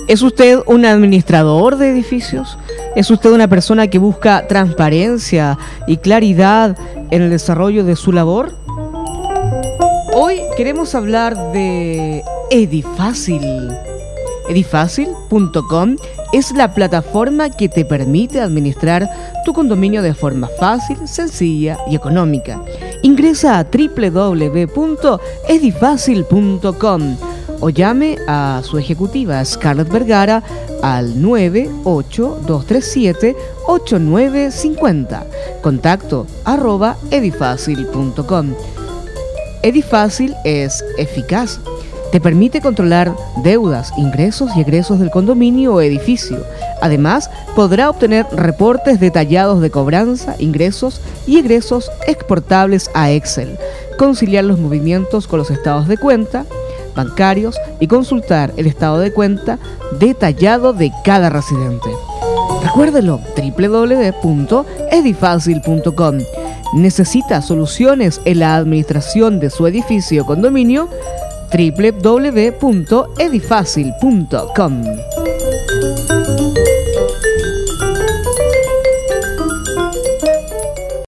¿Es usted un administrador de edificios? ¿Es usted una persona que busca transparencia y claridad en el desarrollo de su labor? Hoy queremos hablar de Edifácil. Edifácil.com es la plataforma que te permite administrar tu condominio de forma fácil, sencilla y económica. Ingresa a www.edifacil.com o llame a su ejecutiva Scarlett Vergara al 98237-8950. Contacto @edifacil.com. Edifácil es eficaz. Te permite controlar deudas, ingresos y egresos del condominio o edificio. Además, podrá obtener reportes detallados de cobranza, ingresos y egresos exportables a Excel, conciliar los movimientos con los estados de cuenta bancarios y consultar el estado de cuenta detallado de cada residente. Recuérdelo, www.edifacil.com. ¿Necesita soluciones en la administración de su edificio o condominio? www.edifacil.com.